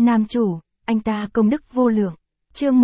Nam chủ, anh ta công đức vô lượng. Chương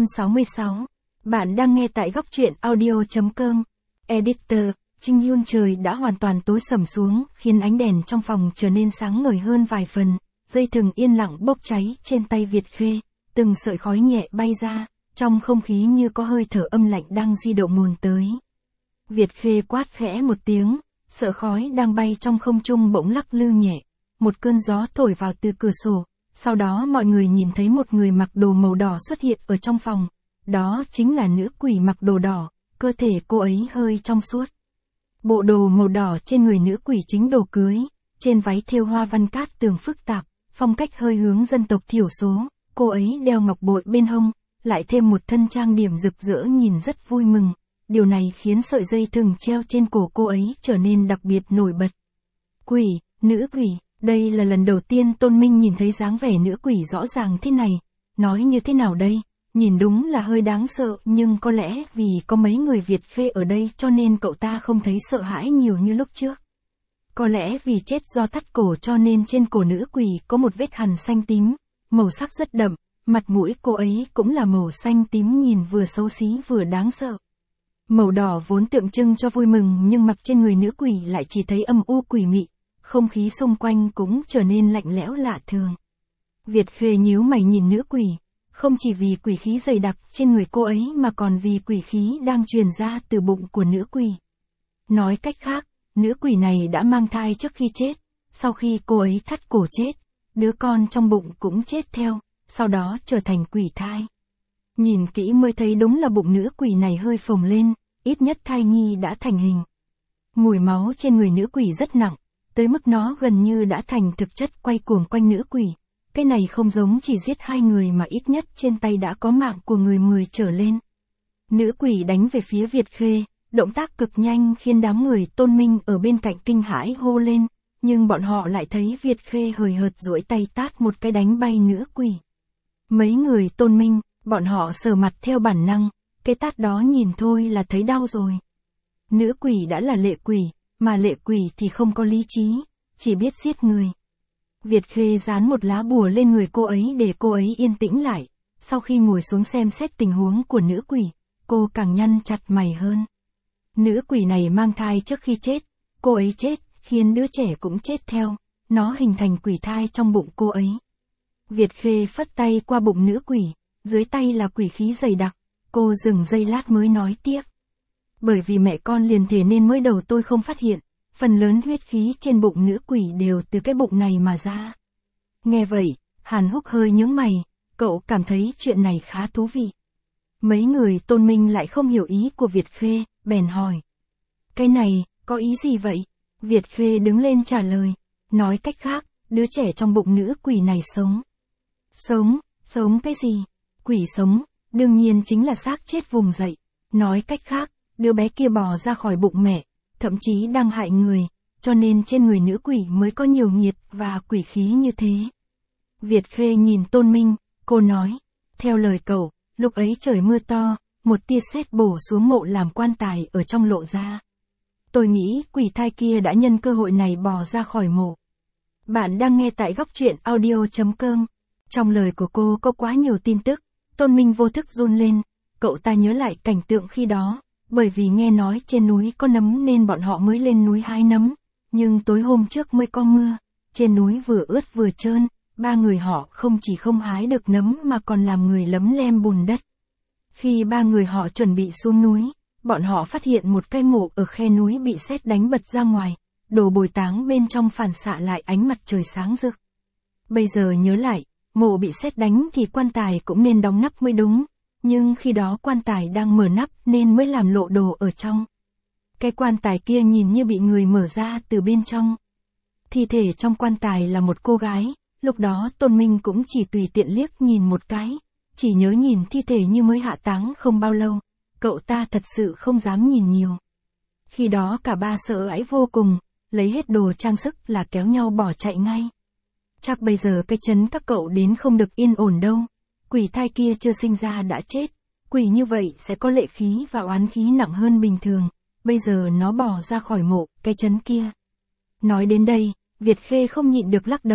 166. Bạn đang nghe tại góc truyện audio.com. Editor, Trinh Hyun. Trời đã hoàn toàn tối sầm xuống, khiến ánh đèn trong phòng trở nên sáng ngời hơn vài phần. Dây thừng yên lặng bốc cháy trên tay Việt Khê, từng sợi khói nhẹ bay ra, trong không khí như có hơi thở âm lạnh đang di động mồn tới. Việt Khê quát khẽ một tiếng, sợi khói đang bay trong không trung bỗng lắc lư nhẹ. Một cơn gió thổi vào từ cửa sổ, sau đó mọi người nhìn thấy một người mặc đồ màu đỏ xuất hiện ở trong phòng. Đó chính là nữ quỷ mặc đồ đỏ, cơ thể cô ấy hơi trong suốt. Bộ đồ màu đỏ trên người nữ quỷ chính đồ cưới, trên váy thêu hoa văn cát tường phức tạp, phong cách hơi hướng dân tộc thiểu số. Cô ấy đeo ngọc bội bên hông, lại thêm một thân trang điểm rực rỡ nhìn rất vui mừng. Điều này khiến sợi dây thừng treo trên cổ cô ấy trở nên đặc biệt nổi bật. Quỷ, nữ quỷ, đây là lần đầu tiên Tôn Minh nhìn thấy dáng vẻ nữ quỷ rõ ràng thế này. Nói như thế nào đây, nhìn đúng là hơi đáng sợ, nhưng có lẽ vì có mấy người Việt Khê ở đây cho nên cậu ta không thấy sợ hãi nhiều như lúc trước. Có lẽ vì chết do thắt cổ cho nên trên cổ nữ quỷ có một vết hằn xanh tím, màu sắc rất đậm, mặt mũi cô ấy cũng là màu xanh tím nhìn vừa xấu xí vừa đáng sợ. Màu đỏ vốn tượng trưng cho vui mừng nhưng mặc trên người nữ quỷ lại chỉ thấy âm u quỷ mị, không khí xung quanh cũng trở nên lạnh lẽo lạ thường. Việt Khê nhíu mày nhìn nữ quỷ, không chỉ vì quỷ khí dày đặc trên người cô ấy mà còn vì quỷ khí đang truyền ra từ bụng của nữ quỷ. Nói cách khác, nữ quỷ này đã mang thai trước khi chết, sau khi cô ấy thắt cổ chết, đứa con trong bụng cũng chết theo, sau đó trở thành quỷ thai. Nhìn kỹ mới thấy đúng là bụng nữ quỷ này hơi phồng lên, ít nhất thai nhi đã thành hình. Mùi máu trên người nữ quỷ rất nặng, tới mức nó gần như đã thành thực chất quay cuồng quanh nữ quỷ. Cái này không giống chỉ giết 2 người mà ít nhất trên tay đã có mạng của người 10 trở lên. Nữ quỷ đánh về phía Việt Khê, động tác cực nhanh khiến đám người Tôn Minh ở bên cạnh kinh hãi hô lên, nhưng bọn họ lại thấy Việt Khê hời hợt duỗi tay tát một cái đánh bay nữ quỷ. Mấy người Tôn Minh, bọn họ sờ mặt theo bản năng, cái tát đó nhìn thôi là thấy đau rồi. Nữ quỷ đã là lệ quỷ, mà lệ quỷ thì không có lý trí, chỉ biết giết người. Việt Khê dán một lá bùa lên người cô ấy để cô ấy yên tĩnh lại, sau khi ngồi xuống xem xét tình huống của nữ quỷ, cô càng nhăn chặt mày hơn. Nữ quỷ này mang thai trước khi chết, cô ấy chết, khiến đứa trẻ cũng chết theo, nó hình thành quỷ thai trong bụng cô ấy. Việt Khê phất tay qua bụng nữ quỷ, dưới tay là quỷ khí dày đặc, cô dừng giây lát mới nói tiếp. Bởi vì mẹ con liền thể nên mới đầu tôi không phát hiện, phần lớn huyết khí trên bụng nữ quỷ đều từ cái bụng này mà ra. Nghe vậy, Hàn Húc hơi nhướng mày, cậu cảm thấy chuyện này khá thú vị. Mấy người Tôn Minh lại không hiểu ý của Việt Khê, bèn hỏi. Cái này, có ý gì vậy? Việt Khê đứng lên trả lời, nói cách khác, đứa trẻ trong bụng nữ quỷ này sống. Sống cái gì? Quỷ sống, đương nhiên chính là xác chết vùng dậy. Nói cách khác, đứa bé kia bò ra khỏi bụng mẹ, thậm chí đang hại người, cho nên trên người nữ quỷ mới có nhiều nhiệt và quỷ khí như thế. Việt Khê nhìn Tôn Minh, cô nói, theo lời cậu, lúc ấy trời mưa to, một tia sét bổ xuống mộ làm quan tài ở trong lộ ra. Tôi nghĩ quỷ thai kia đã nhân cơ hội này bò ra khỏi mộ. Bạn đang nghe tại góc truyện audio.com. Trong lời của cô có quá nhiều tin tức, Tôn Minh vô thức run lên, cậu ta nhớ lại cảnh tượng khi đó, bởi vì nghe nói trên núi có nấm nên bọn họ mới lên núi hái nấm, nhưng tối hôm trước mới có mưa, trên núi vừa ướt vừa trơn, 3 người họ không chỉ không hái được nấm mà còn làm người lấm lem bùn đất. Khi 3 người họ chuẩn bị xuống núi, bọn họ phát hiện một cái mộ ở khe núi bị sét đánh bật ra ngoài, đồ bồi táng bên trong phản xạ lại ánh mặt trời sáng rực. Bây giờ nhớ lại, mộ bị sét đánh thì quan tài cũng nên đóng nắp mới đúng, nhưng khi đó quan tài đang mở nắp nên mới làm lộ đồ ở trong. Cái quan tài kia nhìn như bị người mở ra từ bên trong. Thi thể trong quan tài là một cô gái, lúc đó Tôn Minh cũng chỉ tùy tiện liếc nhìn một cái, chỉ nhớ nhìn thi thể như mới hạ táng không bao lâu, cậu ta thật sự không dám nhìn nhiều. Khi đó cả 3 sợ hãi vô cùng, lấy hết đồ trang sức là kéo nhau bỏ chạy ngay. Chắc bây giờ cái chấn các cậu đến không được yên ổn đâu, quỷ thai kia chưa sinh ra đã chết, quỷ như vậy sẽ có lệ khí và oán khí nặng hơn bình thường, bây giờ nó bỏ ra khỏi mộ, cái chấn kia. Nói đến đây, Việt Khê không nhịn được lắc đầu,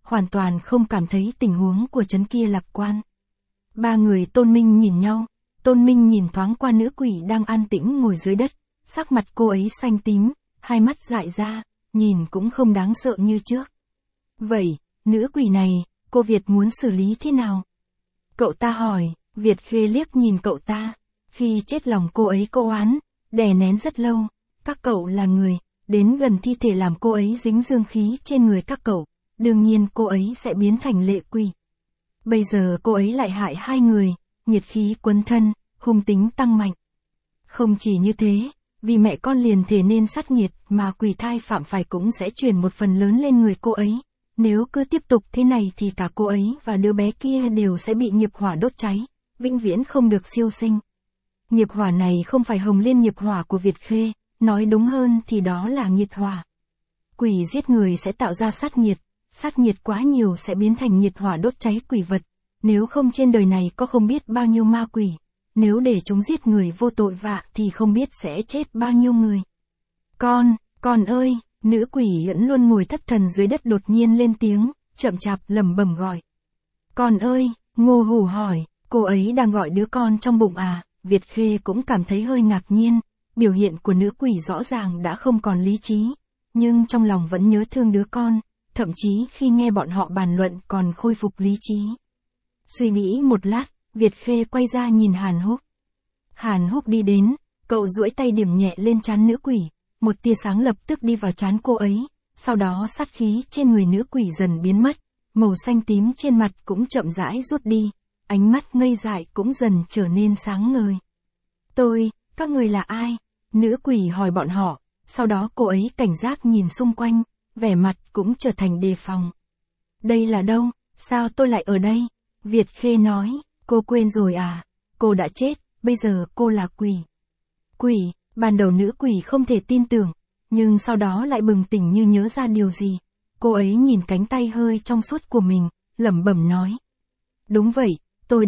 hoàn toàn không cảm thấy tình huống của trấn kia lạc quan. Ba người Tôn Minh nhìn nhau, Tôn Minh nhìn thoáng qua nữ quỷ đang an tĩnh ngồi dưới đất, sắc mặt cô ấy xanh tím, hai mắt dại ra, nhìn cũng không đáng sợ như trước. Vậy, nữ quỷ này, cô Việt muốn xử lý thế nào? Cậu ta hỏi, Việt Khê liếc nhìn cậu ta, khi chết lòng cô ấy cô oán, đè nén rất lâu, các cậu là người, đến gần thi thể làm cô ấy dính dương khí trên người các cậu, đương nhiên cô ấy sẽ biến thành lệ quỷ. Bây giờ cô ấy lại hại hai người, nhiệt khí quấn thân, hung tính tăng mạnh. Không chỉ như thế, vì mẹ con liền thể nên sát nhiệt mà quỷ thai phạm phải cũng sẽ truyền một phần lớn lên người cô ấy. Nếu cứ tiếp tục thế này thì cả cô ấy và đứa bé kia đều sẽ bị nghiệp hỏa đốt cháy, vĩnh viễn không được siêu sinh. Nghiệp hỏa này không phải Hồng Liên nghiệp hỏa của Việt Khê, nói đúng hơn thì đó là nhiệt hỏa. Quỷ giết người sẽ tạo ra sát nhiệt quá nhiều sẽ biến thành nhiệt hỏa đốt cháy quỷ vật. Nếu không trên đời này có không biết bao nhiêu ma quỷ, nếu để chúng giết người vô tội vạ thì không biết sẽ chết bao nhiêu người. Con ơi, nữ quỷ vẫn luôn ngồi thất thần dưới đất đột nhiên lên tiếng, chậm chạp lẩm bẩm gọi. Con ơi, Ngô Hủ hỏi, cô ấy đang gọi đứa con trong bụng à? Việt Khê cũng cảm thấy hơi ngạc nhiên, biểu hiện của nữ quỷ rõ ràng đã không còn lý trí, nhưng trong lòng vẫn nhớ thương đứa con, thậm chí khi nghe bọn họ bàn luận còn khôi phục lý trí. Suy nghĩ một lát, Việt Khê quay ra nhìn Hàn Húc. Hàn Húc đi đến, cậu duỗi tay điểm nhẹ lên trán nữ quỷ, một tia sáng lập tức đi vào trán cô ấy, sau đó sát khí trên người nữ quỷ dần biến mất, màu xanh tím trên mặt cũng chậm rãi rút đi, ánh mắt ngây dại cũng dần trở nên sáng ngời. Các người là ai? Nữ quỷ hỏi bọn họ, sau đó cô ấy cảnh giác nhìn xung quanh, vẻ mặt cũng trở thành đề phòng. Đây là đâu? Sao tôi lại ở đây? Việt Khê nói, cô quên rồi à? Cô đã chết, bây giờ cô là quỷ. Quỷ, ban đầu nữ quỷ không thể tin tưởng, nhưng sau đó lại bừng tỉnh như nhớ ra điều gì. Cô ấy nhìn cánh tay hơi trong suốt của mình, lẩm bẩm nói. Đúng vậy, tôi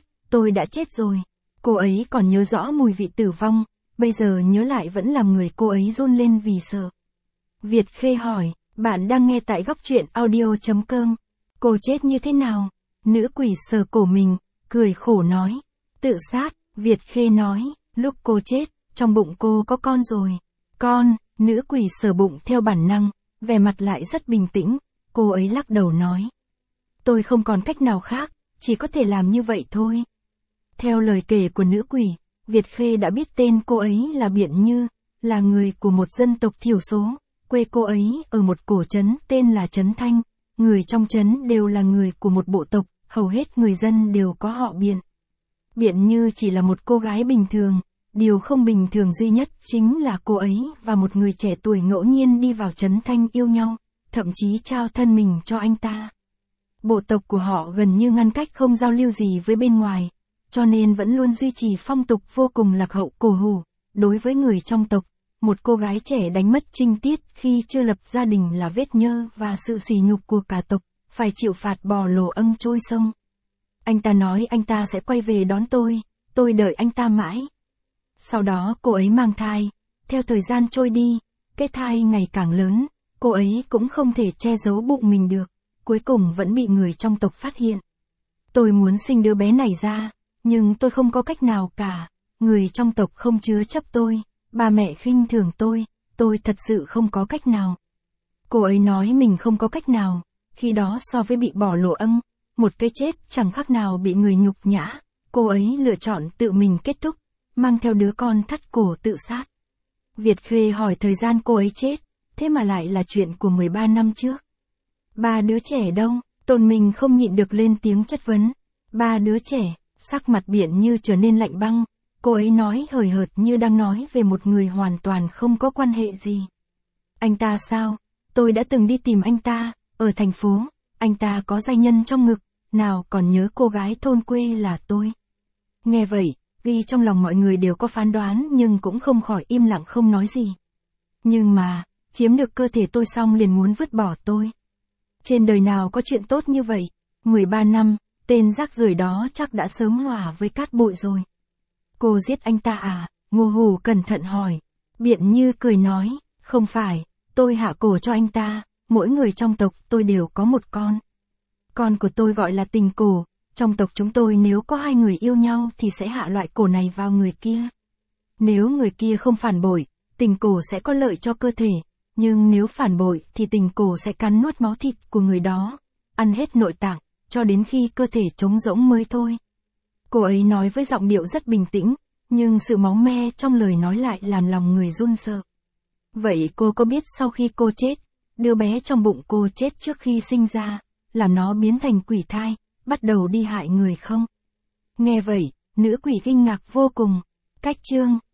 đã chết rồi. Cô ấy còn nhớ rõ mùi vị tử vong, bây giờ nhớ lại vẫn làm người cô ấy run lên vì sợ. Việt Khê hỏi, bạn đang nghe tại góc truyện audio.com. Cô chết như thế nào? Nữ quỷ sờ cổ mình, cười khổ nói. Tự sát, Việt Khê nói, lúc cô chết, trong bụng cô có con rồi. Con, nữ quỷ sờ bụng theo bản năng, vẻ mặt lại rất bình tĩnh, cô ấy lắc đầu nói. Tôi không còn cách nào khác, chỉ có thể làm như vậy thôi. Theo lời kể của nữ quỷ, Việt Khê đã biết tên cô ấy là Biện Như, là người của một dân tộc thiểu số, quê cô ấy ở một cổ trấn tên là Trấn Thanh, người trong trấn đều là người của một bộ tộc, hầu hết người dân đều có họ Biện. Biện Như chỉ là một cô gái bình thường, điều không bình thường duy nhất chính là cô ấy và một người trẻ tuổi ngẫu nhiên đi vào Trấn Thanh yêu nhau, thậm chí trao thân mình cho anh ta. Bộ tộc của họ gần như ngăn cách không giao lưu gì với bên ngoài, cho nên vẫn luôn duy trì phong tục vô cùng lạc hậu cổ hủ. Đối với người trong tộc, một cô gái trẻ đánh mất trinh tiết khi chưa lập gia đình là vết nhơ và sự sỉ nhục của cả tộc, phải chịu phạt bỏ lồ ân trôi sông. Anh ta nói anh ta sẽ quay về đón tôi đợi anh ta mãi. Sau đó cô ấy mang thai, theo thời gian trôi đi, cái thai ngày càng lớn, cô ấy cũng không thể che giấu bụng mình được, cuối cùng vẫn bị người trong tộc phát hiện. Tôi muốn sinh đứa bé này ra, nhưng tôi không có cách nào cả, người trong tộc không chứa chấp tôi, ba mẹ khinh thường tôi thật sự không có cách nào. Cô ấy nói mình không có cách nào, khi đó so với bị bỏ lộ ân, một cái chết chẳng khác nào bị người nhục nhã, cô ấy lựa chọn tự mình kết thúc, mang theo đứa con thắt cổ tự sát. Việt Khê hỏi thời gian cô ấy chết, thế mà lại là chuyện của 13 năm trước. Ba đứa trẻ đâu? Tôn Minh không nhịn được lên tiếng chất vấn. Ba đứa trẻ, sắc mặt Biện Như trở nên lạnh băng, cô ấy nói hời hợt như đang nói về một người hoàn toàn không có quan hệ gì. Anh ta sao? Tôi đã từng đi tìm anh ta, ở thành phố, anh ta có giai nhân trong ngực, nào còn nhớ cô gái thôn quê là tôi. Nghe vậy, vì trong lòng mọi người đều có phán đoán nhưng cũng không khỏi im lặng không nói gì. Nhưng mà, chiếm được cơ thể tôi xong liền muốn vứt bỏ tôi. Trên đời nào có chuyện tốt như vậy, 13 năm, tên rác rưởi đó chắc đã sớm hòa với cát bụi rồi. Cô giết anh ta à? Ngô Hủ cẩn thận hỏi. Biện Như cười nói, không phải, tôi hạ cổ cho anh ta, mỗi người trong tộc tôi đều có một con, Con của tôi gọi là tình cổ, trong tộc chúng tôi nếu có hai người yêu nhau thì sẽ hạ loại cổ này vào người kia. Nếu người kia không phản bội, tình cổ sẽ có lợi cho cơ thể, nhưng nếu phản bội thì tình cổ sẽ cắn nuốt máu thịt của người đó, ăn hết nội tạng, cho đến khi cơ thể trống rỗng mới thôi. Cô ấy nói với giọng điệu rất bình tĩnh, nhưng sự máu me trong lời nói lại làm lòng người run sợ. Vậy cô có biết sau khi cô chết, đứa bé trong bụng cô chết trước khi sinh ra, làm nó biến thành quỷ thai, bắt đầu đi hại người không? Nghe vậy, nữ quỷ kinh ngạc vô cùng. Cách chương